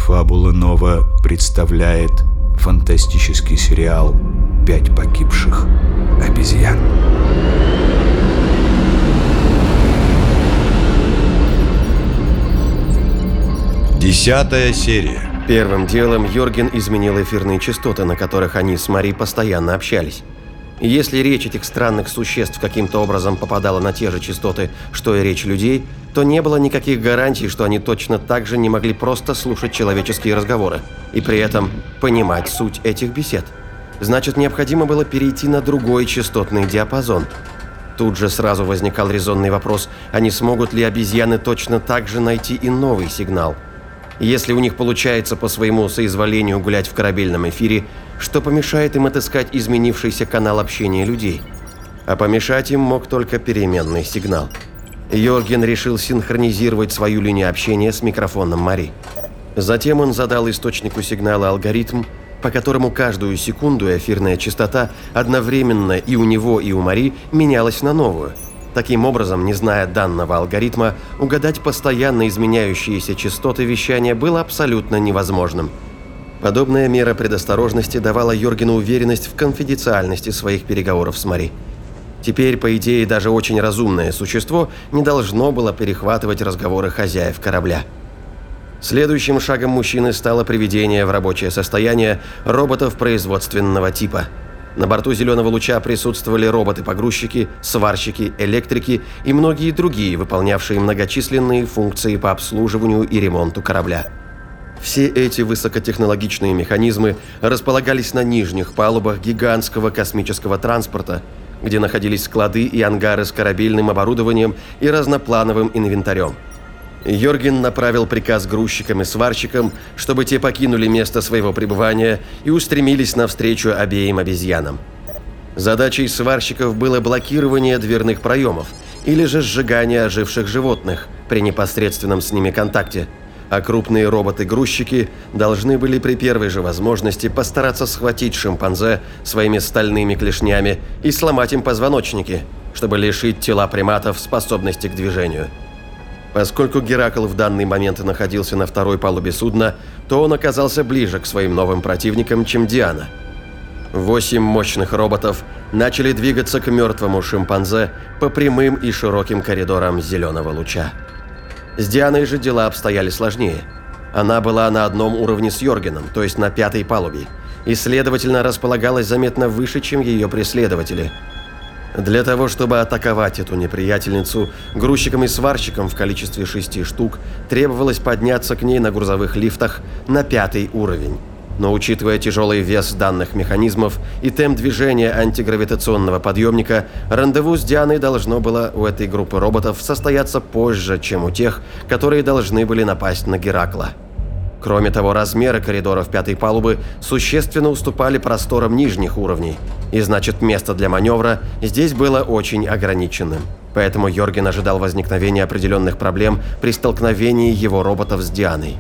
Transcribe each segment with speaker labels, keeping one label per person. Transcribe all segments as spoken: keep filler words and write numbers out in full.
Speaker 1: Фабула Нова представляет фантастический сериал «Пять погибших обезьян». Десятая серия.
Speaker 2: Первым делом Йорген изменил эфирные частоты, на которых они с Мари постоянно общались. И если речь этих странных существ каким-то образом попадала на те же частоты, что и речь людей, то не было никаких гарантий, что они точно так же не могли просто слушать человеческие разговоры и при этом понимать суть этих бесед. Значит, необходимо было перейти на другой частотный диапазон. Тут же сразу возникал резонный вопрос, а не смогут ли обезьяны точно так же найти и новый сигнал? Если у них получается по своему соизволению гулять в корабельном эфире, что помешает им отыскать изменившийся канал общения людей? А помешать им мог только переменный сигнал. Йорген решил синхронизировать свою линию общения с микрофоном Мари. Затем он задал источнику сигнала алгоритм, по которому каждую секунду эфирная частота одновременно и у него, и у Мари менялась на новую. Таким образом, не зная данного алгоритма, угадать постоянно изменяющиеся частоты вещания было абсолютно невозможным. Подобная мера предосторожности давала Йоргену уверенность в конфиденциальности своих переговоров с Мари. Теперь, по идее, даже очень разумное существо не должно было перехватывать разговоры хозяев корабля. Следующим шагом мужчины стало приведение в рабочее состояние роботов производственного типа. На борту «Зеленого луча» присутствовали роботы-погрузчики, сварщики, электрики и многие другие, выполнявшие многочисленные функции по обслуживанию и ремонту корабля. Все эти высокотехнологичные механизмы располагались на нижних палубах гигантского космического транспорта, где находились склады и ангары с корабельным оборудованием и разноплановым инвентарем. Йорген направил приказ грузчикам и сварщикам, чтобы те покинули место своего пребывания и устремились навстречу обеим обезьянам. Задачей сварщиков было блокирование дверных проемов или же сжигание оживших животных при непосредственном с ними контакте, а крупные роботы-грузчики должны были при первой же возможности постараться схватить шимпанзе своими стальными клешнями и сломать им позвоночники, чтобы лишить тела приматов способности к движению. Поскольку Геракл в данный момент находился на второй палубе судна, то он оказался ближе к своим новым противникам, чем Диана. Восемь мощных роботов начали двигаться к мертвому шимпанзе по прямым и широким коридорам «Зеленого луча». С Дианой же дела обстояли сложнее. Она была на одном уровне с Йоргеном, то есть на пятой палубе, и, следовательно, располагалась заметно выше, чем ее преследователи. Для того, чтобы атаковать эту неприятельницу, грузчикам и сварщикам в количестве шести штук требовалось подняться к ней на грузовых лифтах на пятый уровень. Но учитывая тяжелый вес данных механизмов и темп движения антигравитационного подъемника, рандеву с Дианой должно было у этой группы роботов состояться позже, чем у тех, которые должны были напасть на Геракла. Кроме того, размеры коридоров пятой палубы существенно уступали просторам нижних уровней, и значит, место для маневра здесь было очень ограниченным. Поэтому Йорген ожидал возникновения определенных проблем при столкновении его роботов с Дианой.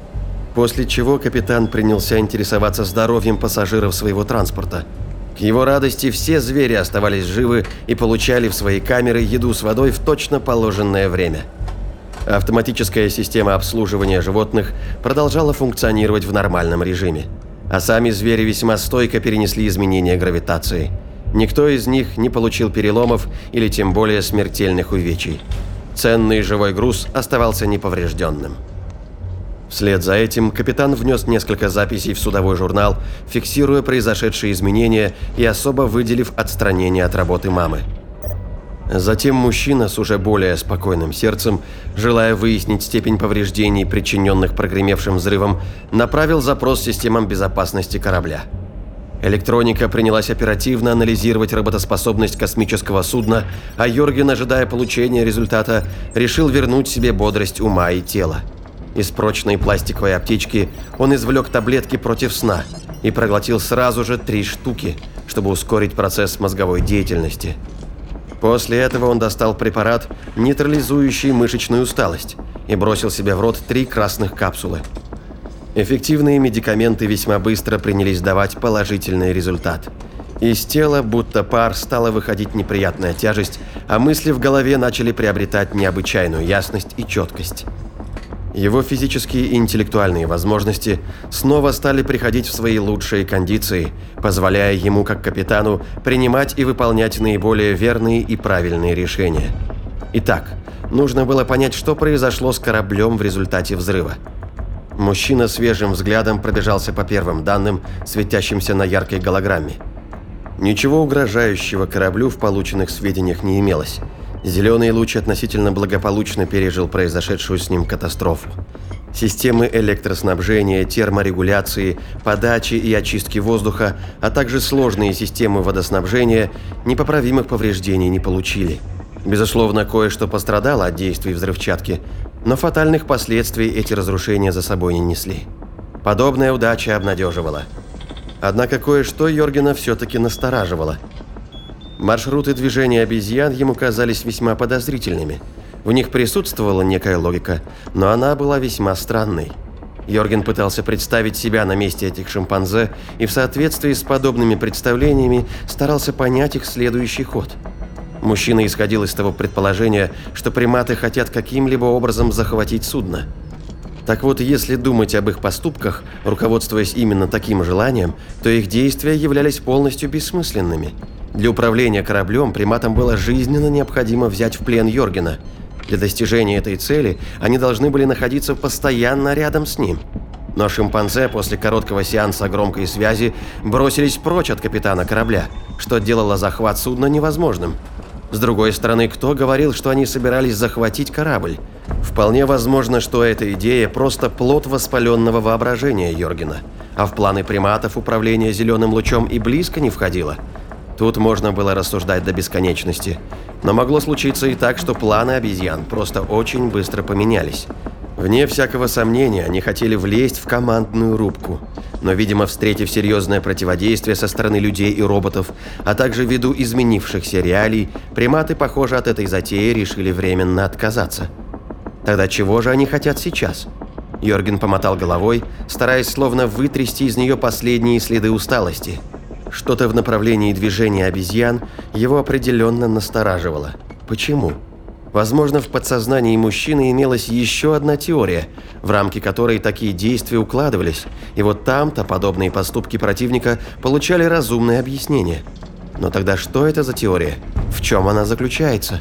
Speaker 2: После чего капитан принялся интересоваться здоровьем пассажиров своего транспорта. К его радости все звери оставались живы и получали в свои камеры еду с водой в точно положенное время. Автоматическая система обслуживания животных продолжала функционировать в нормальном режиме, а сами звери весьма стойко перенесли изменения гравитации. Никто из них не получил переломов или тем более смертельных увечий. Ценный живой груз оставался неповрежденным. Вслед за этим капитан внес несколько записей в судовой журнал, фиксируя произошедшие изменения и особо выделив отстранение от работы мамы. Затем мужчина с уже более спокойным сердцем, желая выяснить степень повреждений, причиненных прогремевшим взрывом, направил запрос системам безопасности корабля. Электроника принялась оперативно анализировать работоспособность космического судна, а Йорген, ожидая получения результата, решил вернуть себе бодрость ума и тела. Из прочной пластиковой аптечки он извлек таблетки против сна и проглотил сразу же три штуки, чтобы ускорить процесс мозговой деятельности. После этого он достал препарат, нейтрализующий мышечную усталость, и бросил себе в рот три красных капсулы. Эффективные медикаменты весьма быстро принялись давать положительный результат. Из тела, будто пар, стала выходить неприятная тяжесть, а мысли в голове начали приобретать необычайную ясность и четкость. Его физические и интеллектуальные возможности снова стали приходить в свои лучшие кондиции, позволяя ему, как капитану, принимать и выполнять наиболее верные и правильные решения. Итак, нужно было понять, что произошло с кораблем в результате взрыва. Мужчина свежим взглядом пробежался по первым данным, светящимся на яркой голограмме. Ничего угрожающего кораблю в полученных сведениях не имелось. Зеленый луч относительно благополучно пережил произошедшую с ним катастрофу. Системы электроснабжения, терморегуляции, подачи и очистки воздуха, а также сложные системы водоснабжения непоправимых повреждений не получили. Безусловно, кое-что пострадало от действий взрывчатки, но фатальных последствий эти разрушения за собой не несли. Подобная удача обнадеживала. Однако кое-что Йоргена все-таки настораживало. Маршруты движения обезьян ему казались весьма подозрительными. В них присутствовала некая логика, но она была весьма странной. Йорген пытался представить себя на месте этих шимпанзе и в соответствии с подобными представлениями старался понять их следующий ход. Мужчина исходил из того предположения, что приматы хотят каким-либо образом захватить судно. Так вот, если думать об их поступках, руководствуясь именно таким желанием, то их действия являлись полностью бессмысленными. Для управления кораблем приматам было жизненно необходимо взять в плен Йоргена. Для достижения этой цели они должны были находиться постоянно рядом с ним. Но шимпанзе после короткого сеанса громкой связи бросились прочь от капитана корабля, что делало захват судна невозможным. С другой стороны, кто говорил, что они собирались захватить корабль? Вполне возможно, что эта идея просто плод воспаленного воображения Йоргена, а в планы приматов управление зеленым лучом и близко не входило. Тут можно было рассуждать до бесконечности, но могло случиться и так, что планы обезьян просто очень быстро поменялись. Вне всякого сомнения, они хотели влезть в командную рубку, но, видимо, встретив серьезное противодействие со стороны людей и роботов, а также ввиду изменившихся реалий, приматы, похоже, от этой затеи решили временно отказаться. Тогда чего же они хотят сейчас? Йорген помотал головой, стараясь словно вытрясти из нее последние следы усталости. Что-то в направлении движения обезьян его определенно настораживало. Почему? Возможно, в подсознании мужчины имелась еще одна теория, в рамки которой такие действия укладывались, и вот там-то подобные поступки противника получали разумное объяснение. Но тогда что это за теория? В чем она заключается?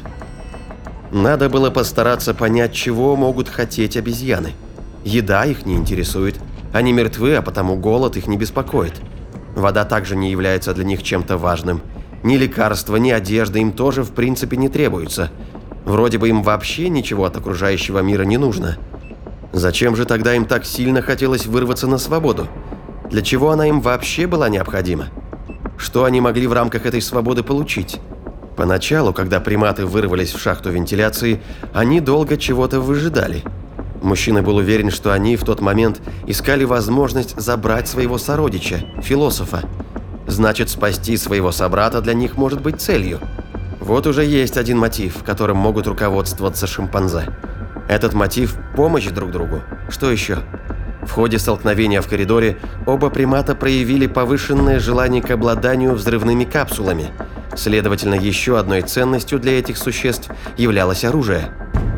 Speaker 2: Надо было постараться понять, чего могут хотеть обезьяны. Еда их не интересует, они мертвы, а потому голод их не беспокоит. Вода также не является для них чем-то важным. Ни лекарства, ни одежда им тоже в принципе не требуются. Вроде бы им вообще ничего от окружающего мира не нужно. Зачем же тогда им так сильно хотелось вырваться на свободу? Для чего она им вообще была необходима? Что они могли в рамках этой свободы получить? Поначалу, когда приматы вырвались в шахту вентиляции, они долго чего-то выжидали. Мужчина был уверен, что они в тот момент искали возможность забрать своего сородича, философа. Значит, спасти своего собрата для них может быть целью. Вот уже есть один мотив, которым могут руководствоваться шимпанзе. Этот мотив – помощь друг другу. Что еще? В ходе столкновения в коридоре оба примата проявили повышенное желание к обладанию взрывными капсулами. Следовательно, еще одной ценностью для этих существ являлось оружие.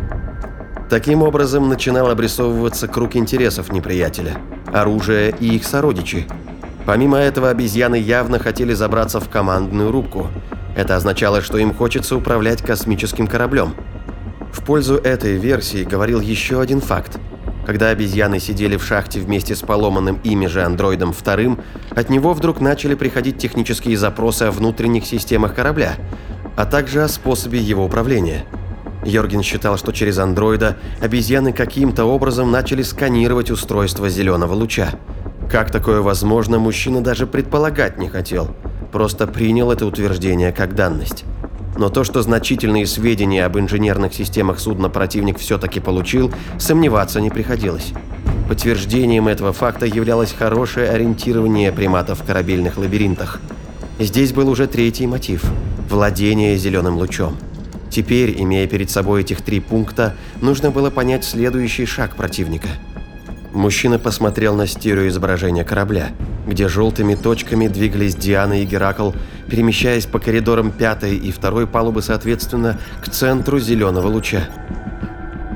Speaker 2: Таким образом, начинал обрисовываться круг интересов неприятеля – оружие и их сородичи. Помимо этого, обезьяны явно хотели забраться в командную рубку. Это означало, что им хочется управлять космическим кораблем. В пользу этой версии говорил еще один факт. Когда обезьяны сидели в шахте вместе с поломанным ими же андроидом вторым, от него вдруг начали приходить технические запросы о внутренних системах корабля, а также о способе его управления. Йорген считал, что через андроида обезьяны каким-то образом начали сканировать устройство зеленого луча. Как такое возможно, мужчина даже предполагать не хотел. Просто принял это утверждение как данность. Но то, что значительные сведения об инженерных системах судна противник все-таки получил, сомневаться не приходилось. Подтверждением этого факта являлось хорошее ориентирование приматов в корабельных лабиринтах. Здесь был уже третий мотив – владение зеленым лучом. Теперь, имея перед собой этих три пункта, нужно было понять следующий шаг противника. Мужчина посмотрел на стереоизображение корабля, где желтыми точками двигались Диана и Геракл, перемещаясь по коридорам пятой и второй палубы, соответственно, к центру зеленого луча.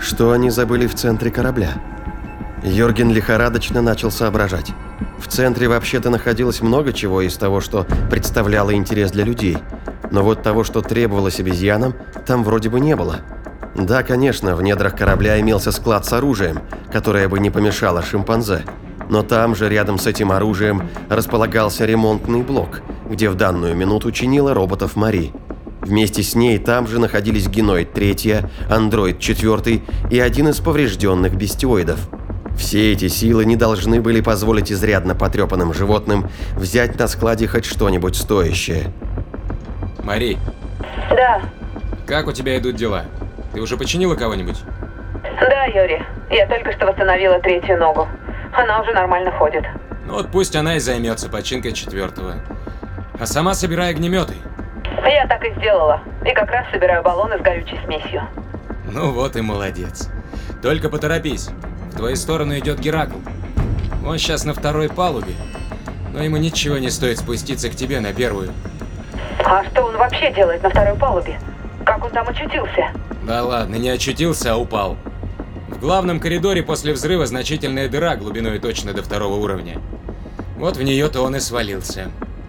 Speaker 2: Что они забыли в центре корабля? Йорген лихорадочно начал соображать. В центре вообще-то находилось много чего из того, что представляло интерес для людей. Но вот того, что требовалось обезьянам, там вроде бы не было. Да, конечно, в недрах корабля имелся склад с оружием, которое бы не помешало шимпанзе. Но там же, рядом с этим оружием, располагался ремонтный блок, где в данную минуту чинила роботов Мари. Вместе с ней там же находились геноид третья, андроид четвертый и один из поврежденных бестиоидов. Все эти силы не должны были позволить изрядно потрепанным животным взять на складе хоть что-нибудь стоящее.
Speaker 3: Мари.
Speaker 4: Да.
Speaker 3: Как у тебя идут дела? Ты уже починила кого-нибудь?
Speaker 4: Да, Юрий. Я только что восстановила третью ногу. Она уже нормально ходит.
Speaker 3: Ну вот пусть она и займется починкой четвертого. А сама собирай огнеметы.
Speaker 4: Я так и сделала. И как раз собираю баллоны с горючей смесью.
Speaker 3: Ну вот и молодец. Только поторопись. В твою сторону идет Геракл. Он сейчас на второй палубе. Но ему ничего не стоит спуститься к тебе на первую.
Speaker 4: А что он вообще делает на второй палубе? Как он там очутился?
Speaker 3: Да ладно, не очутился, а упал. В главном коридоре после взрыва значительная дыра глубиной точно до второго уровня. Вот в нее-то он и свалился.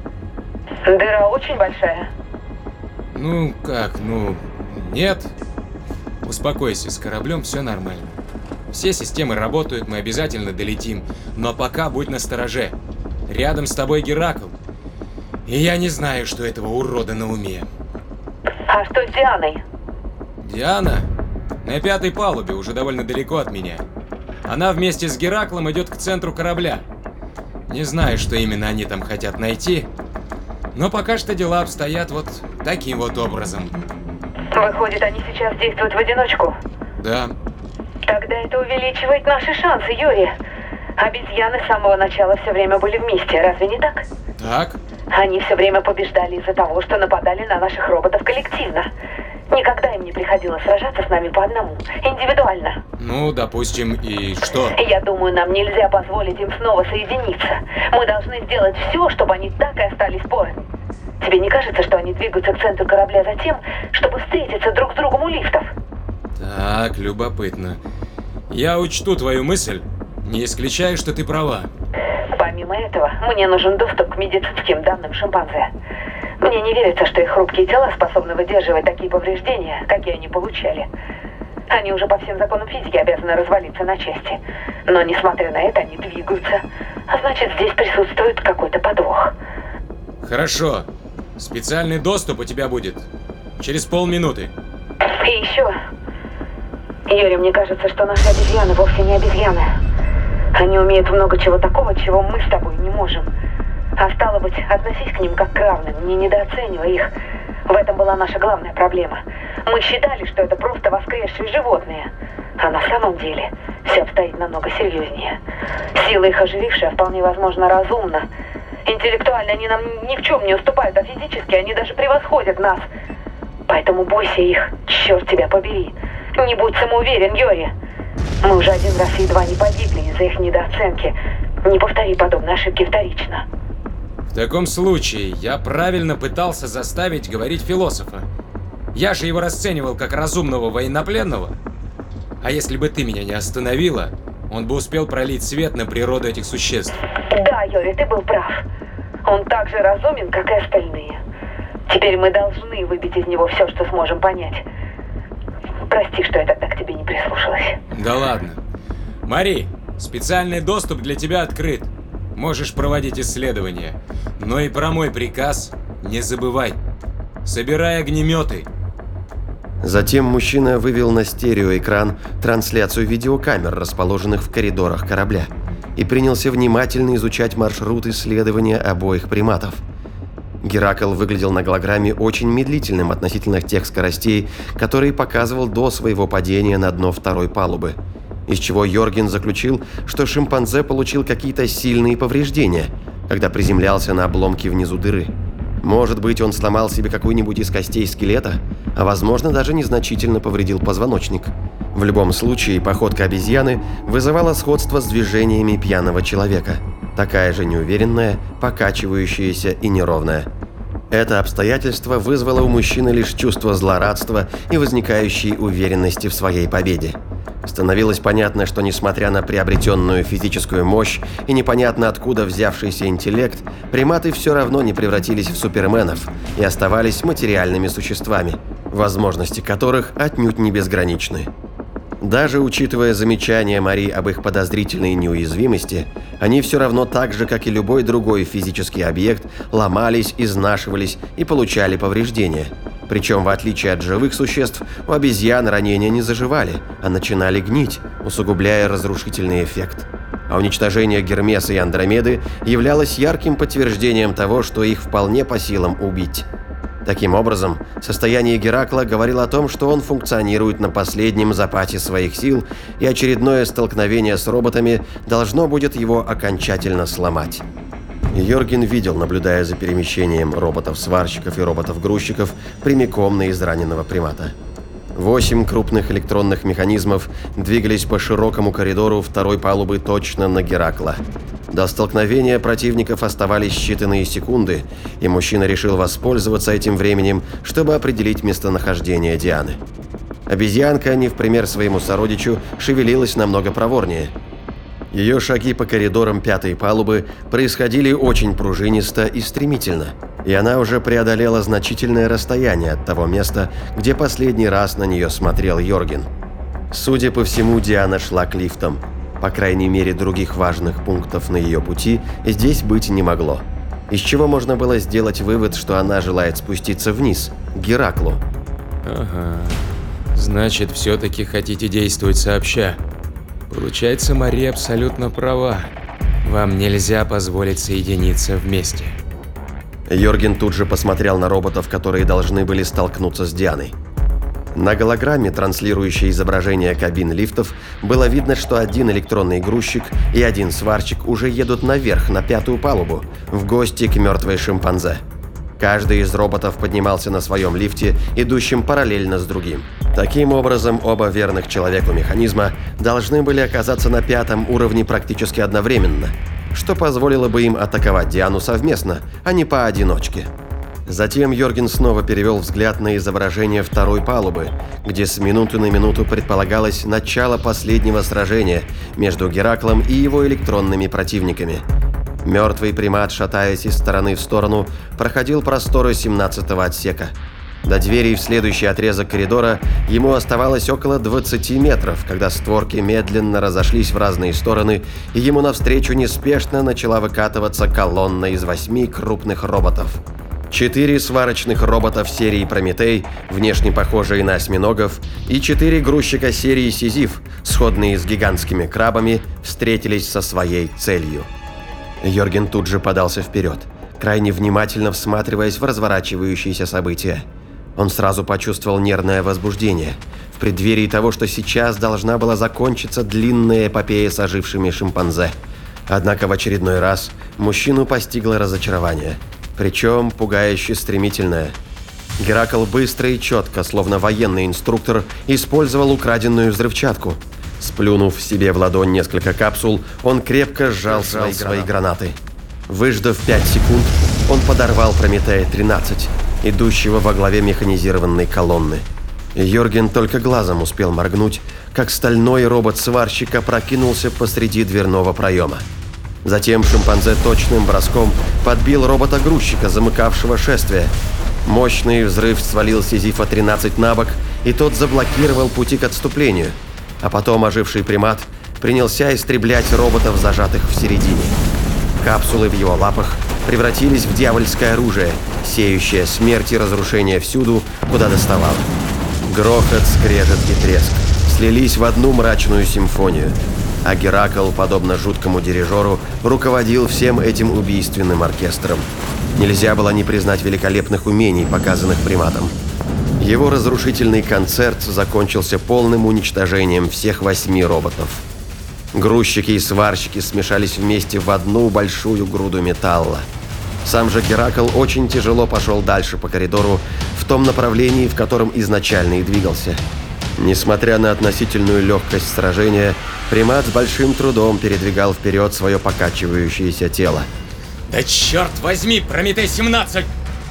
Speaker 4: Дыра очень большая.
Speaker 3: Ну как, ну нет. Успокойся, с кораблем все нормально. Все системы работают, мы обязательно долетим. Но пока будь настороже. Рядом с тобой Геракл. И я не знаю, что этого урода на уме.
Speaker 4: А что с Дианой?
Speaker 3: Диана? На пятой палубе, уже довольно далеко от меня. Она вместе с Гераклом идет к центру корабля. Не знаю, что именно они там хотят найти. Но пока что дела обстоят вот таким вот образом.
Speaker 4: Выходит, они сейчас действуют в одиночку?
Speaker 3: Да.
Speaker 4: Тогда это увеличивает наши шансы, Юрий. Обезьяны с самого начала все время были вместе, разве не так?
Speaker 3: Так.
Speaker 4: Они все время побеждали из-за того, что нападали на наших роботов коллективно. Никогда им не приходилось сражаться с нами по одному, индивидуально.
Speaker 3: Ну, допустим, и что?
Speaker 4: Я думаю, нам нельзя позволить им снова соединиться. Мы должны сделать все, чтобы они так и остались порознь. Тебе не кажется, что они двигаются к центру корабля за тем, чтобы встретиться друг с другом у лифтов?
Speaker 3: Так, любопытно. Я учту твою мысль. Не исключаю, что ты права.
Speaker 4: Помимо этого, мне нужен доступ к медицинским данным шимпанзе. Мне не верится, что их хрупкие тела способны выдерживать такие повреждения, какие они получали. Они уже по всем законам физики обязаны развалиться на части. Но, несмотря на это, они двигаются. А значит, здесь присутствует какой-то подвох.
Speaker 3: Хорошо. Специальный доступ у тебя будет через полминуты.
Speaker 4: И еще... Юрий, мне кажется, что наши обезьяны вовсе не обезьяны. Они умеют много чего такого, чего мы с тобой не можем. А стало быть, относись к ним как к равным, не недооценивай их. В этом была наша главная проблема. Мы считали, что это просто воскресшие животные. А на самом деле все обстоит намного серьезнее. Сила их оживившая вполне возможно разумна. Интеллектуально они нам ни в чем не уступают, а физически они даже превосходят нас. Поэтому бойся их, черт тебя побери. Не будь самоуверен, Юрий. Мы уже один раз едва не погибли из-за их недооценки. Не повтори подобные ошибки вторично.
Speaker 3: В таком случае, я правильно пытался заставить говорить философа. Я же его расценивал как разумного военнопленного. А если бы ты меня не остановила, он бы успел пролить свет на природу этих существ.
Speaker 4: Да, Юрий, ты был прав. Он так же разумен, как и остальные. Теперь мы должны выбить из него все, что сможем понять. Прости, что я тогда к тебе не прислушалась.
Speaker 3: Да ладно. Мари, специальный доступ для тебя открыт. Можешь проводить исследования. Но и про мой приказ не забывай. Собирай огнеметы.
Speaker 2: Затем мужчина вывел на стереоэкран трансляцию видеокамер, расположенных в коридорах корабля, и принялся внимательно изучать маршрут исследования обоих приматов. Геракл выглядел на голограмме очень медлительным относительно тех скоростей, которые показывал до своего падения на дно второй палубы, из чего Йорген заключил, что шимпанзе получил какие-то сильные повреждения, когда приземлялся на обломки внизу дыры. Может быть, он сломал себе какую-нибудь из костей скелета, а возможно, даже незначительно повредил позвоночник. В любом случае, походка обезьяны вызывала сходство с движениями пьяного человека. Такая же неуверенная, покачивающаяся и неровная. Это обстоятельство вызвало у мужчины лишь чувство злорадства и возникающей уверенности в своей победе. Становилось понятно, что несмотря на приобретенную физическую мощь и непонятно откуда взявшийся интеллект, приматы все равно не превратились в суперменов и оставались материальными существами, возможности которых отнюдь не безграничны. Даже учитывая замечания Мари об их подозрительной неуязвимости, они все равно так же, как и любой другой физический объект, ломались, изнашивались и получали повреждения. Причем, в отличие от живых существ, у обезьян ранения не заживали, а начинали гнить, усугубляя разрушительный эффект. А уничтожение Гермеса и Андромеды являлось ярким подтверждением того, что их вполне по силам убить. Таким образом, состояние Геракла говорило о том, что он функционирует на последнем запасе своих сил, и очередное столкновение с роботами должно будет его окончательно сломать. Йорген видел, наблюдая за перемещением роботов-сварщиков и роботов-грузчиков прямиком на израненного примата. Восемь крупных электронных механизмов двигались по широкому коридору второй палубы точно на Геракла. До столкновения противников оставались считанные секунды, и мужчина решил воспользоваться этим временем, чтобы определить местонахождение Дианы. Обезьянка, не в пример своему сородичу, шевелилась намного проворнее. Ее шаги по коридорам пятой палубы происходили очень пружинисто и стремительно, и она уже преодолела значительное расстояние от того места, где последний раз на нее смотрел Йорген. Судя по всему, Диана шла к лифтам. По крайней мере, других важных пунктов на ее пути здесь быть не могло. Из чего можно было сделать вывод, что она желает спуститься вниз, к Гераклу.
Speaker 3: Ага, значит, все-таки хотите действовать сообща. Получается, Мария абсолютно права. Вам нельзя позволить соединиться вместе.
Speaker 2: Йорген тут же посмотрел на роботов, которые должны были столкнуться с Дианой. На голограмме, транслирующей изображение кабин лифтов, было видно, что один электронный грузчик и один сварщик уже едут наверх, на пятую палубу, в гости к мертвой шимпанзе. Каждый из роботов поднимался на своем лифте, идущем параллельно с другим. Таким образом, оба верных человеку механизма должны были оказаться на пятом уровне практически одновременно, что позволило бы им атаковать Диану совместно, а не поодиночке. Затем Йорген снова перевел взгляд на изображение второй палубы, где с минуты на минуту предполагалось начало последнего сражения между Гераклом и его электронными противниками. Мертвый примат, шатаясь из стороны в сторону, проходил просторы семнадцатого отсека. До двери в следующий отрезок коридора ему оставалось около двадцати метров, когда створки медленно разошлись в разные стороны, и ему навстречу неспешно начала выкатываться колонна из восьми крупных роботов. Четыре сварочных робота в серии «Прометей», внешне похожие на осьминогов, и четыре грузчика серии «Сизиф», сходные с гигантскими крабами, встретились со своей целью. Йорген тут же подался вперед, крайне внимательно всматриваясь в разворачивающиеся события. Он сразу почувствовал нервное возбуждение в преддверии того, что сейчас должна была закончиться длинная эпопея с ожившими шимпанзе. Однако в очередной раз мужчину постигло разочарование, причем пугающе стремительное. Геракл быстро и четко, словно военный инструктор, использовал украденную взрывчатку. Сплюнув себе в ладонь несколько капсул, он крепко сжал, сжал свои, свои гранаты. Выждав пять секунд, он подорвал Прометея тринадцать, идущего во главе механизированной колонны. Йорген только глазом успел моргнуть, как стальной робот-сварщик опрокинулся посреди дверного проема. Затем шимпанзе точным броском подбил робота-грузчика, замыкавшего шествие. Мощный взрыв свалил Сизифа тринадцать на бок, и тот заблокировал пути к отступлению. А потом оживший примат принялся истреблять роботов, зажатых в середине. Капсулы в его лапах превратились в дьявольское оружие, сеющее смерть и разрушение всюду, куда доставало. Грохот, скрежет и треск слились в одну мрачную симфонию, а Геракл, подобно жуткому дирижеру, руководил всем этим убийственным оркестром. Нельзя было не признать великолепных умений, показанных приматом. Его разрушительный концерт закончился полным уничтожением всех восьми роботов. Грузчики и сварщики смешались вместе в одну большую груду металла. Сам же Геракл очень тяжело пошел дальше по коридору в том направлении, в котором изначально и двигался. Несмотря на относительную легкость сражения, примат с большим трудом передвигал вперед свое покачивающееся тело.
Speaker 3: Да черт возьми, Прометей семнадцать!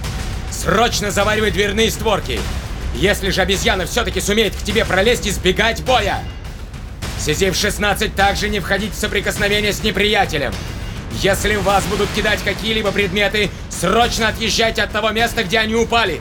Speaker 3: Срочно заваривай дверные створки! Если же обезьяна все-таки сумеет к тебе пролезть, избегать боя! Сизиф шестнадцать также не входить в соприкосновение с неприятелем. Если в вас будут кидать какие-либо предметы, срочно отъезжайте от того места, где они упали.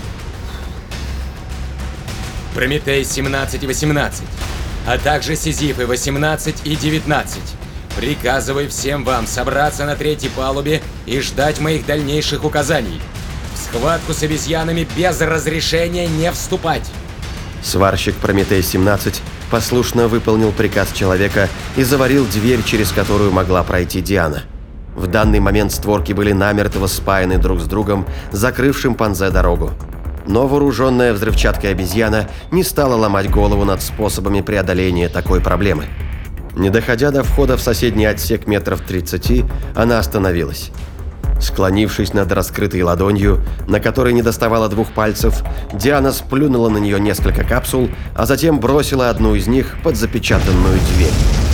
Speaker 3: Прометей семнадцать и восемнадцать, а также Сизифы восемнадцать и девятнадцать. Приказываю всем вам собраться на третьей палубе и ждать моих дальнейших указаний. В схватку с обезьянами без разрешения не вступать.
Speaker 2: Сварщик Прометей семнадцать послушно выполнил приказ человека и заварил дверь, через которую могла пройти Диана. В данный момент створки были намертво спаяны друг с другом, закрыв шимпанзе дорогу. Но вооруженная взрывчаткой обезьяна не стала ломать голову над способами преодоления такой проблемы. Не доходя до входа в соседний отсек метров тридцати, она остановилась. Склонившись над раскрытой ладонью, на которой не доставало двух пальцев, Диана сплюнула на нее несколько капсул, а затем бросила одну из них под запечатанную дверь.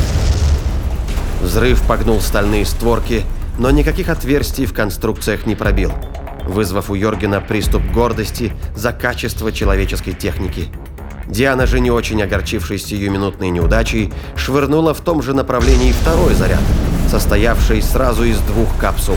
Speaker 2: Взрыв погнул стальные створки, но никаких отверстий в конструкциях не пробил, вызвав у Йоргена приступ гордости за качество человеческой техники. Диана же, не очень огорчившись сиюминутной неудачей, швырнула в том же направлении второй заряд, состоявший сразу из двух капсул.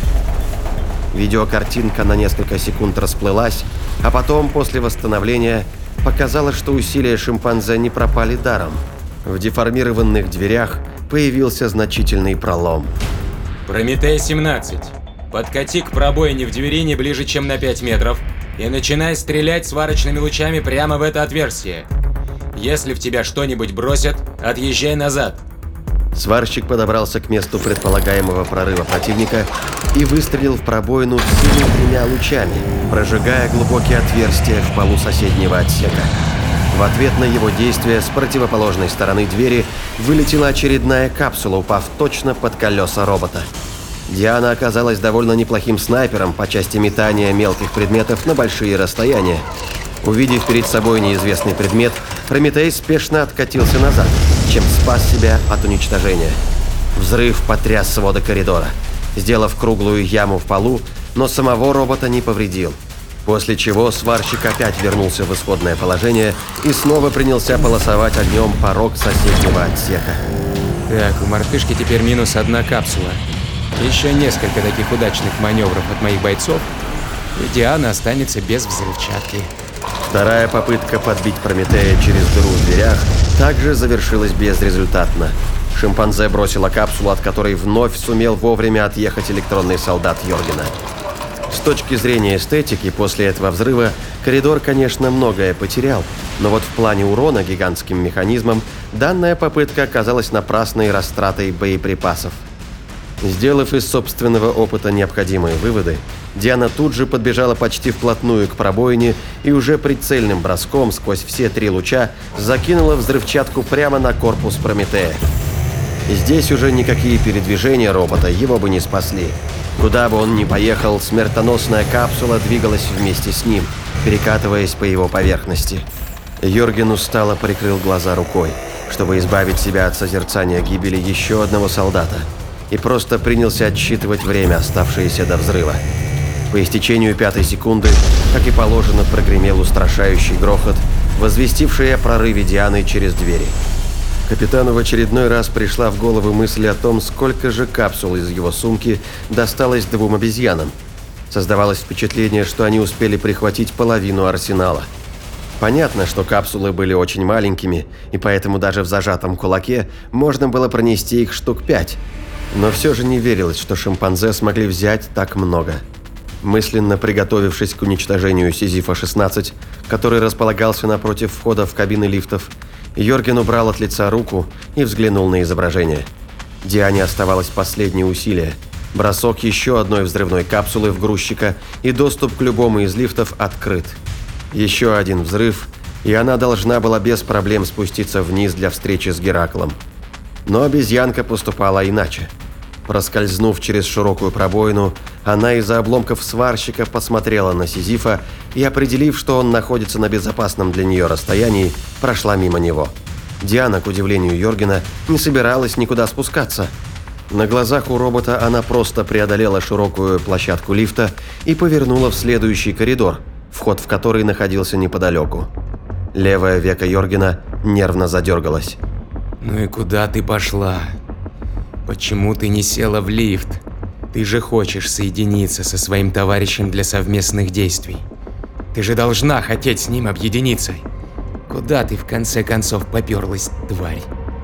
Speaker 2: Видеокартинка на несколько секунд расплылась, а потом, после восстановления, показала, что усилия шимпанзе не пропали даром. В деформированных дверях появился значительный пролом.
Speaker 3: Прометей семнадцать. Подкати к пробоине в двери не ближе, чем на пять метров, и начинай стрелять сварочными лучами прямо в это отверстие. Если в тебя что-нибудь бросят, отъезжай назад.
Speaker 2: Сварщик подобрался к месту предполагаемого прорыва противника и выстрелил в пробоину всеми тремя лучами, прожигая глубокие отверстия в полу соседнего отсека. В ответ на его действия с противоположной стороны двери вылетела очередная капсула, упав точно под колеса робота. Диана оказалась довольно неплохим снайпером по части метания мелких предметов на большие расстояния. Увидев перед собой неизвестный предмет, Прометей спешно откатился назад, чем спас себя от уничтожения. Взрыв потряс своды коридора, сделав круглую яму в полу, но самого робота не повредил. После чего сварщик опять вернулся в исходное положение и снова принялся полосовать огнем порог соседнего отсека.
Speaker 3: Так, у мартышки теперь минус одна капсула. Еще несколько таких удачных маневров от моих бойцов, и Диана останется без взрывчатки.
Speaker 2: Вторая попытка подбить Прометея через дыру в дверях также завершилась безрезультатно. Шимпанзе бросила капсулу, от которой вновь сумел вовремя отъехать электронный солдат Йоргена. С точки зрения эстетики, после этого взрыва коридор, конечно, многое потерял, но вот в плане урона гигантским механизмам данная попытка оказалась напрасной растратой боеприпасов. Сделав из собственного опыта необходимые выводы, Диана тут же подбежала почти вплотную к пробоине и уже прицельным броском сквозь все три луча закинула взрывчатку прямо на корпус Прометея. Здесь уже никакие передвижения робота его бы не спасли. Куда бы он ни поехал, смертоносная капсула двигалась вместе с ним, перекатываясь по его поверхности. Йорген устало прикрыл глаза рукой, чтобы избавить себя от созерцания гибели еще одного солдата, и просто принялся отсчитывать время, оставшееся до взрыва. По истечению пятой секунды, как и положено, прогремел устрашающий грохот, возвестивший о прорыве Дианы через двери. Капитану в очередной раз пришла в голову мысль о том, сколько же капсул из его сумки досталось двум обезьянам. Создавалось впечатление, что они успели прихватить половину арсенала. Понятно, что капсулы были очень маленькими, и поэтому даже в зажатом кулаке можно было пронести их штук пять. Но все же не верилось, что шимпанзе смогли взять так много. Мысленно приготовившись к уничтожению Сизифа шестнадцать, который располагался напротив входа в кабины лифтов, Йорген убрал от лица руку и взглянул на изображение. Диане оставалось последнее усилие – бросок еще одной взрывной капсулы в грузчика, и доступ к любому из лифтов открыт. Еще один взрыв, и она должна была без проблем спуститься вниз для встречи с Гераклом. Но обезьянка поступала иначе. Проскользнув через широкую пробоину, она из-за обломков сварщика посмотрела на Сизифа и, определив, что он находится на безопасном для нее расстоянии, прошла мимо него. Диана, к удивлению Йоргена, не собиралась никуда спускаться. На глазах у робота она просто преодолела широкую площадку лифта и повернула в следующий коридор, вход в который находился неподалеку. Левое веко Йоргена нервно задергалось.
Speaker 3: Ну и куда ты пошла? Почему ты не села в лифт? Ты же хочешь соединиться со своим товарищем для совместных действий. Ты же должна хотеть с ним объединиться. Куда ты в конце концов поперлась, тварь?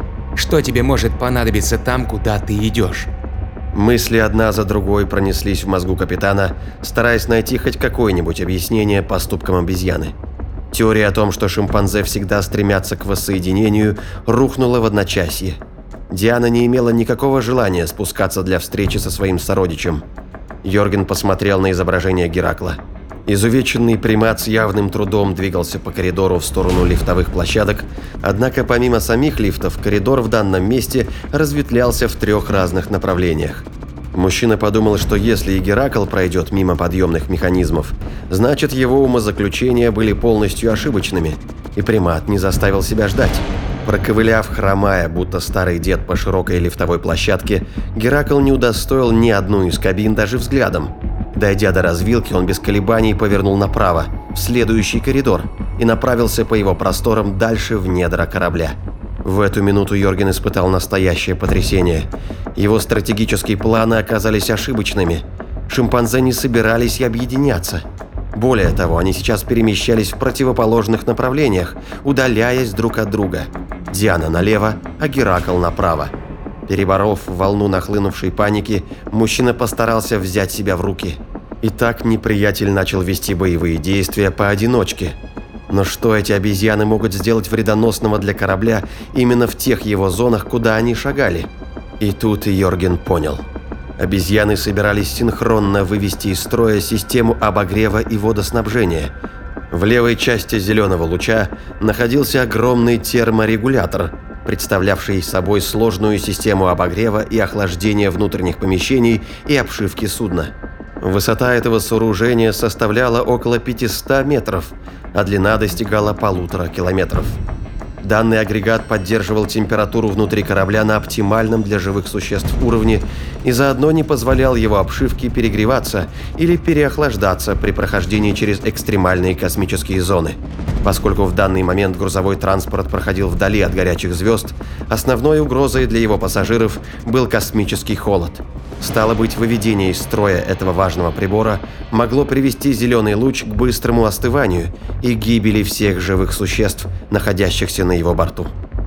Speaker 3: Что тебе может понадобиться там, куда ты идешь?
Speaker 2: Мысли одна за другой пронеслись в мозгу капитана, стараясь найти хоть какое-нибудь объяснение поступкам обезьяны. Теория о том, что шимпанзе всегда стремятся к воссоединению, рухнула в одночасье. Диана не имела никакого желания спускаться для встречи со своим сородичем. Йорген посмотрел на изображение Геракла. Изувеченный примат с явным трудом двигался по коридору в сторону лифтовых площадок, однако помимо самих лифтов, коридор в данном месте разветвлялся в трех разных направлениях. Мужчина подумал, что если и Геракл пройдет мимо подъемных механизмов, значит его умозаключения были полностью ошибочными, и примат не заставил себя ждать. Проковыляв, хромая, будто старый дед по широкой лифтовой площадке, Геракл не удостоил ни одну из кабин даже взглядом. Дойдя до развилки, он без колебаний повернул направо, в следующий коридор, и направился по его просторам дальше в недра корабля. В эту минуту Йорген испытал настоящее потрясение. Его стратегические планы оказались ошибочными. Шимпанзе не собирались объединяться. Более того, они сейчас перемещались в противоположных направлениях, удаляясь друг от друга. Диана налево, а Геракл направо. Переборов волну нахлынувшей паники, мужчина постарался взять себя в руки. Итак, неприятель начал вести боевые действия поодиночке. Но что эти обезьяны могут сделать вредоносного для корабля именно в тех его зонах, куда они шагали? И тут Йорген понял. Обезьяны собирались синхронно вывести из строя систему обогрева и водоснабжения. В левой части зеленого луча находился огромный терморегулятор, представлявший собой сложную систему обогрева и охлаждения внутренних помещений и обшивки судна. Высота этого сооружения составляла около пятисот метров, а длина достигала полутора километров. Данный агрегат поддерживал температуру внутри корабля на оптимальном для живых существ уровне и заодно не позволял его обшивке перегреваться или переохлаждаться при прохождении через экстремальные космические зоны. Поскольку в данный момент грузовой транспорт проходил вдали от горячих звезд, основной угрозой для его пассажиров был космический холод. Стало быть, выведение из строя этого важного прибора могло привести зеленый луч к быстрому остыванию и гибели всех живых существ, находящихся на его борту.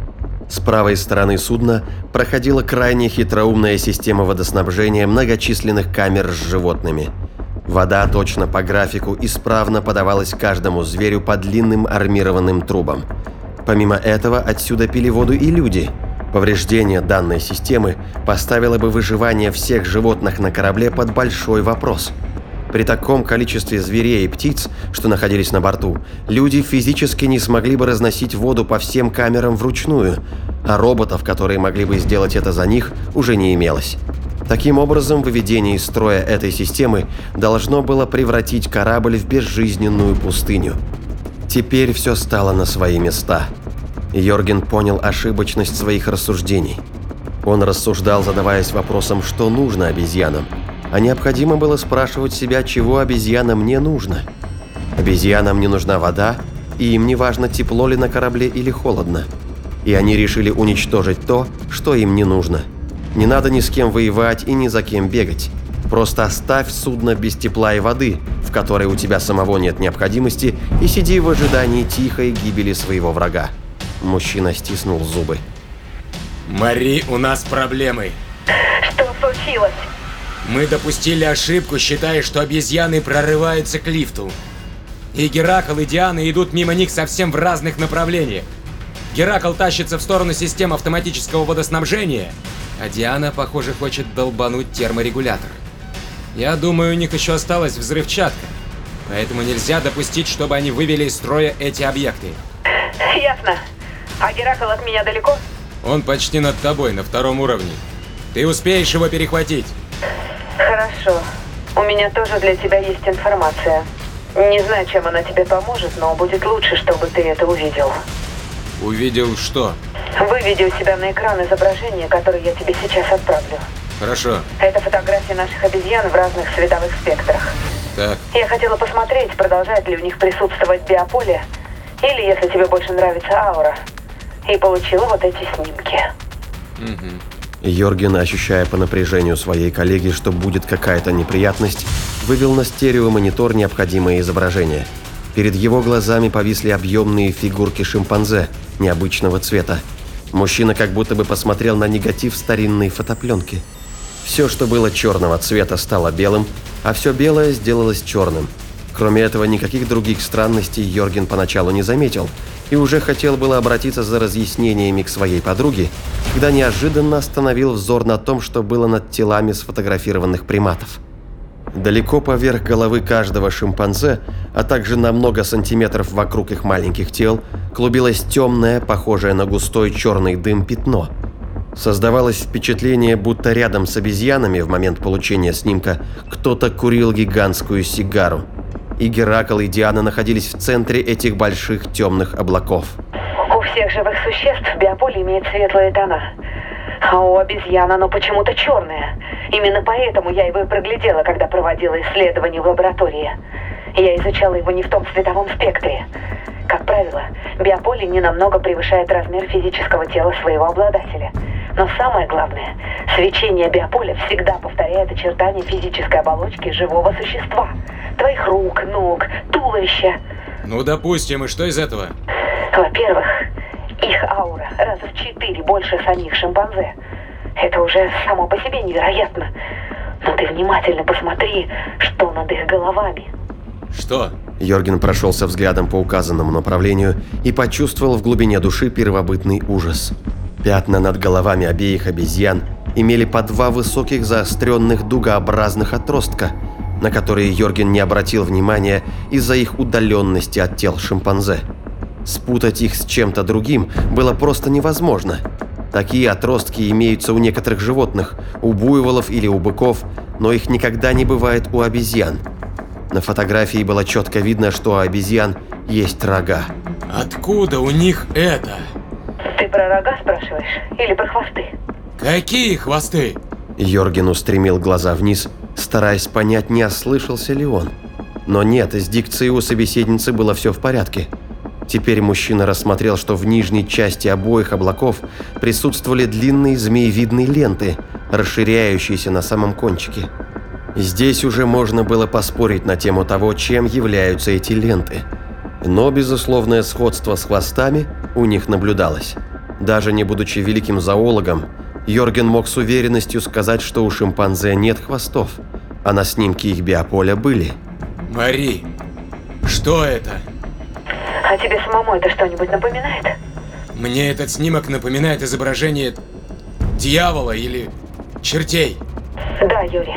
Speaker 2: С правой стороны судна проходила крайне хитроумная система водоснабжения многочисленных камер с животными. Вода точно по графику исправно подавалась каждому зверю по длинным армированным трубам. Помимо этого, отсюда пили воду и люди. Повреждение данной системы поставило бы выживание всех животных на корабле под большой вопрос. При таком количестве зверей и птиц, что находились на борту, люди физически не смогли бы разносить воду по всем камерам вручную, а роботов, которые могли бы сделать это за них, уже не имелось. Таким образом, выведение из строя этой системы должно было превратить корабль в безжизненную пустыню. Теперь все стало на свои места. Йорген понял ошибочность своих рассуждений. Он рассуждал, задаваясь вопросом, что нужно обезьянам, а необходимо было спрашивать себя, чего обезьянам не нужно. Обезьянам не нужна вода, и им не важно, тепло ли на корабле или холодно. И они решили уничтожить то, что им не нужно. Не надо ни с кем воевать и ни за кем бегать. Просто оставь судно без тепла и воды, в которой у тебя самого нет необходимости, и сиди в ожидании тихой гибели своего врага. Мужчина стиснул зубы.
Speaker 3: Мари, у нас проблемы.
Speaker 4: Что случилось?
Speaker 3: Мы допустили ошибку, считая, что обезьяны прорываются к лифту. И Геракл, и Диана идут мимо них совсем в разных направлениях. Геракл тащится в сторону системы автоматического водоснабжения, а Диана, похоже, хочет долбануть терморегулятор. Я думаю, у них еще осталась взрывчатка, поэтому нельзя допустить, чтобы они вывели из строя эти объекты.
Speaker 4: Ясно. А Геракл от меня далеко?
Speaker 3: Он почти над тобой, на втором уровне. Ты успеешь его перехватить?
Speaker 4: Хорошо. У меня тоже для тебя есть информация. Не знаю, чем она тебе поможет, но будет лучше, чтобы ты это увидел.
Speaker 3: Увидел что?
Speaker 4: Выведи у себя на экран изображение, которое я тебе сейчас отправлю.
Speaker 3: Хорошо.
Speaker 4: Это фотографии наших обезьян в разных световых спектрах.
Speaker 3: Так.
Speaker 4: Я хотела посмотреть, продолжает ли у них присутствовать биополе, или, если тебе больше нравится, аура. и получил вот эти снимки.
Speaker 3: Угу.
Speaker 2: Йорген, ощущая по напряжению своей коллеги, что будет какая-то неприятность, вывел на стереомонитор необходимое изображение. Перед его глазами повисли объемные фигурки шимпанзе необычного цвета. Мужчина как будто бы посмотрел на негатив старинной фотопленки. Все, что было черного цвета, стало белым, а все белое сделалось черным. Кроме этого, никаких других странностей Йорген поначалу не заметил и уже хотел было обратиться за разъяснениями к своей подруге, когда неожиданно остановил взор на том, что было над телами сфотографированных приматов. Далеко поверх головы каждого шимпанзе, а также на много сантиметров вокруг их маленьких тел, клубилось темное, похожее на густой черный дым пятно. Создавалось впечатление, будто рядом с обезьянами в момент получения снимка кто-то курил гигантскую сигару. И Геракл, и Диана находились в центре этих больших темных облаков.
Speaker 4: У всех живых существ биополе имеет светлые тона, а у обезьян оно почему-то черное. Именно поэтому я его и проглядела, когда проводила исследования в лаборатории. Я изучала его не в том цветовом спектре. Как правило, биополе не намного превышает размер физического тела своего обладателя. Но самое главное, свечение биополя всегда повторяет очертания физической оболочки живого существа. Твоих рук, ног, туловища.
Speaker 3: Ну, допустим, и что из этого?
Speaker 4: Во-первых, их аура раза в четыре больше самих шимпанзе. Это уже само по себе невероятно. Но ты внимательно посмотри, что над их головами.
Speaker 3: Что?
Speaker 2: Йорген прошелся взглядом по указанному направлению и почувствовал в глубине души первобытный ужас. Пятна над головами обеих обезьян имели по два высоких заостренных дугообразных отростка, на которые Йорген не обратил внимания из-за их удаленности от тел шимпанзе. Спутать их с чем-то другим было просто невозможно. Такие отростки имеются у некоторых животных, у буйволов или у быков, но их никогда не бывает у обезьян. На фотографии было четко видно, что у обезьян есть рога.
Speaker 3: Откуда у них это?
Speaker 4: Ты про рога спрашиваешь или про хвосты?
Speaker 3: Какие хвосты?
Speaker 2: Йорген устремил глаза вниз, стараясь понять, не ослышался ли он. Но нет, с дикцией у собеседницы было все в порядке. Теперь мужчина рассмотрел, что в нижней части обоих облаков присутствовали длинные змеевидные ленты, расширяющиеся на самом кончике. Здесь уже можно было поспорить на тему того, чем являются эти ленты. Но безусловное сходство с хвостами у них наблюдалось. Даже не будучи великим зоологом, Йорген мог с уверенностью сказать, что у шимпанзе нет хвостов, а на снимке их биополя были.
Speaker 3: Мари, что это?
Speaker 4: А тебе самому это что-нибудь напоминает?
Speaker 3: Мне этот снимок напоминает изображение дьявола или чертей.
Speaker 4: Да, Юрий.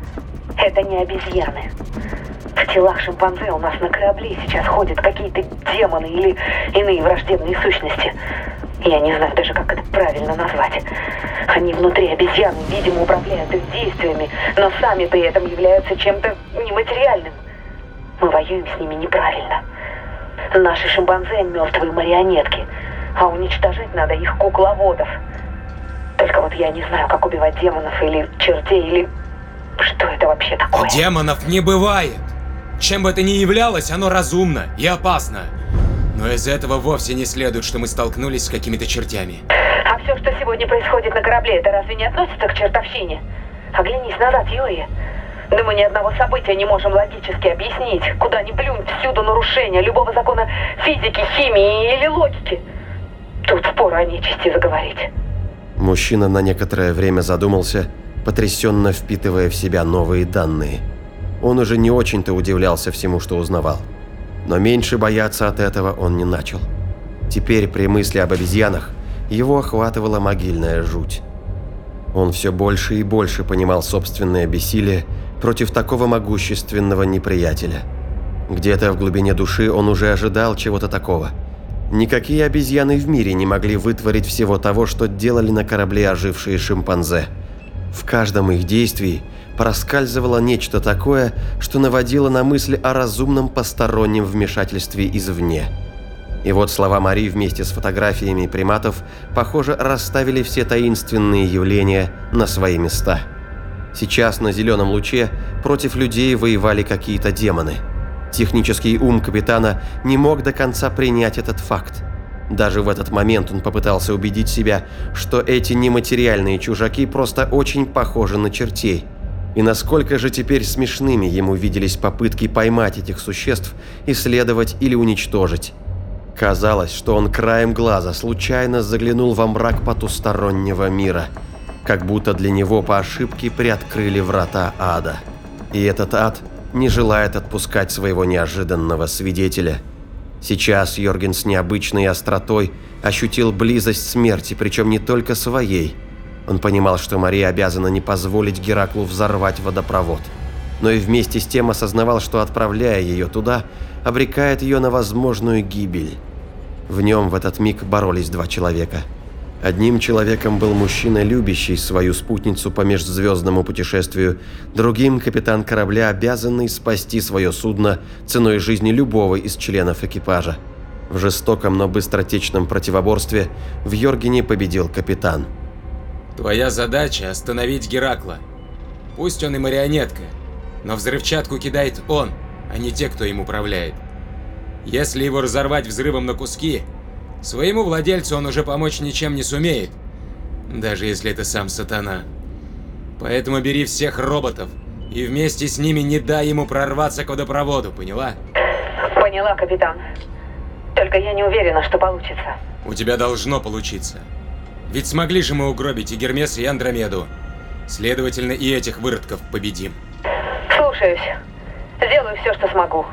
Speaker 4: Это не обезьяны. В телах шимпанзе у нас на корабле сейчас ходят какие-то демоны или иные враждебные сущности. Я не знаю даже, как это правильно назвать. Они внутри обезьяны, видимо, управляют их действиями, но сами при этом являются чем-то нематериальным. Мы воюем с ними неправильно. Наши шимпанзе – мертвые марионетки, а уничтожать надо их кукловодов. Только вот я не знаю, как убивать демонов или чертей, или... Что это вообще такое?
Speaker 3: Демонов не бывает. Чем бы это ни являлось, оно разумно и опасно. Но из этого вовсе не следует, что мы столкнулись с какими-то чертями.
Speaker 4: А все, что сегодня происходит на корабле, это разве не относится к чертовщине? Оглянись назад, Юрий. Да мы ни одного события не можем логически объяснить. Куда ни плюнь, всюду нарушение любого закона физики, химии или логики. Тут впору о нечисти заговорить.
Speaker 2: Мужчина на некоторое время задумался, потрясенно впитывая в себя новые данные. Он уже не очень-то удивлялся всему, что узнавал. Но меньше бояться от этого он не начал. Теперь при мысли об обезьянах его охватывала могильная жуть. Он все больше и больше понимал собственное бессилие против такого могущественного неприятеля. Где-то в глубине души он уже ожидал чего-то такого. Никакие обезьяны в мире не могли вытворить всего того, что делали на корабле ожившие шимпанзе. В каждом их действии проскальзывало нечто такое, что наводило на мысли о разумном постороннем вмешательстве извне. И вот слова Мари вместе с фотографиями приматов, похоже, расставили все таинственные явления на свои места. Сейчас на зеленом луче против людей воевали какие-то демоны. Технический ум капитана не мог до конца принять этот факт. Даже в этот момент он попытался убедить себя, что эти нематериальные чужаки просто очень похожи на чертей. И насколько же теперь смешными ему виделись попытки поймать этих существ, исследовать или уничтожить. Казалось, что он краем глаза случайно заглянул во мрак потустороннего мира, как будто для него по ошибке приоткрыли врата ада. И этот ад не желает отпускать своего неожиданного свидетеля. Сейчас Йорген с необычной остротой ощутил близость смерти, причем не только своей. Он понимал, что Мария обязана не позволить Гераклу взорвать водопровод, но и вместе с тем осознавал, что, отправляя ее туда, обрекает ее на возможную гибель. В нем в этот миг боролись два человека. Одним человеком был мужчина, любящий свою спутницу по межзвездному путешествию, другим – капитан корабля, обязанный спасти свое судно ценой жизни любого из членов экипажа. В жестоком, но быстротечном противоборстве в Йоргене победил капитан.
Speaker 3: Твоя задача – остановить Геракла. Пусть он и марионетка, но взрывчатку кидает он, а не те, кто им управляет. Если его разорвать взрывом на куски, своему владельцу он уже помочь ничем не сумеет, даже если это сам сатана. Поэтому бери всех роботов и вместе с ними не дай ему прорваться к водопроводу, поняла?
Speaker 4: Поняла, капитан. Только я не уверена, что получится.
Speaker 3: У тебя должно получиться. Ведь смогли же мы угробить и Гермеса, и Андромеду. Следовательно, и этих выродков победим.
Speaker 4: Слушаюсь. Сделаю все, что смогу.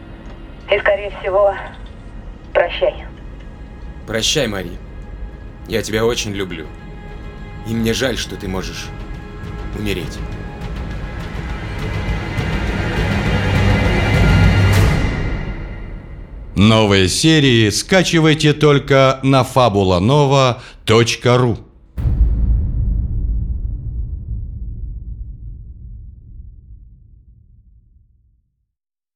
Speaker 4: И, скорее всего, прощай.
Speaker 3: Прощай, Мари. Я тебя очень люблю. И мне жаль, что ты можешь умереть.
Speaker 1: Новые серии скачивайте только на фабула нова точка ру.